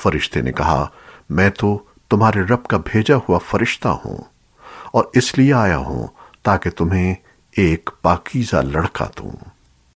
फरिश्ते ने कहा, मैं तो तुम्हारे रब का भेजा हुआ फरिश्ता हूं और इसलिए आया हूं ताकि तुम्हें एक पाकीज़ा लड़का दूं।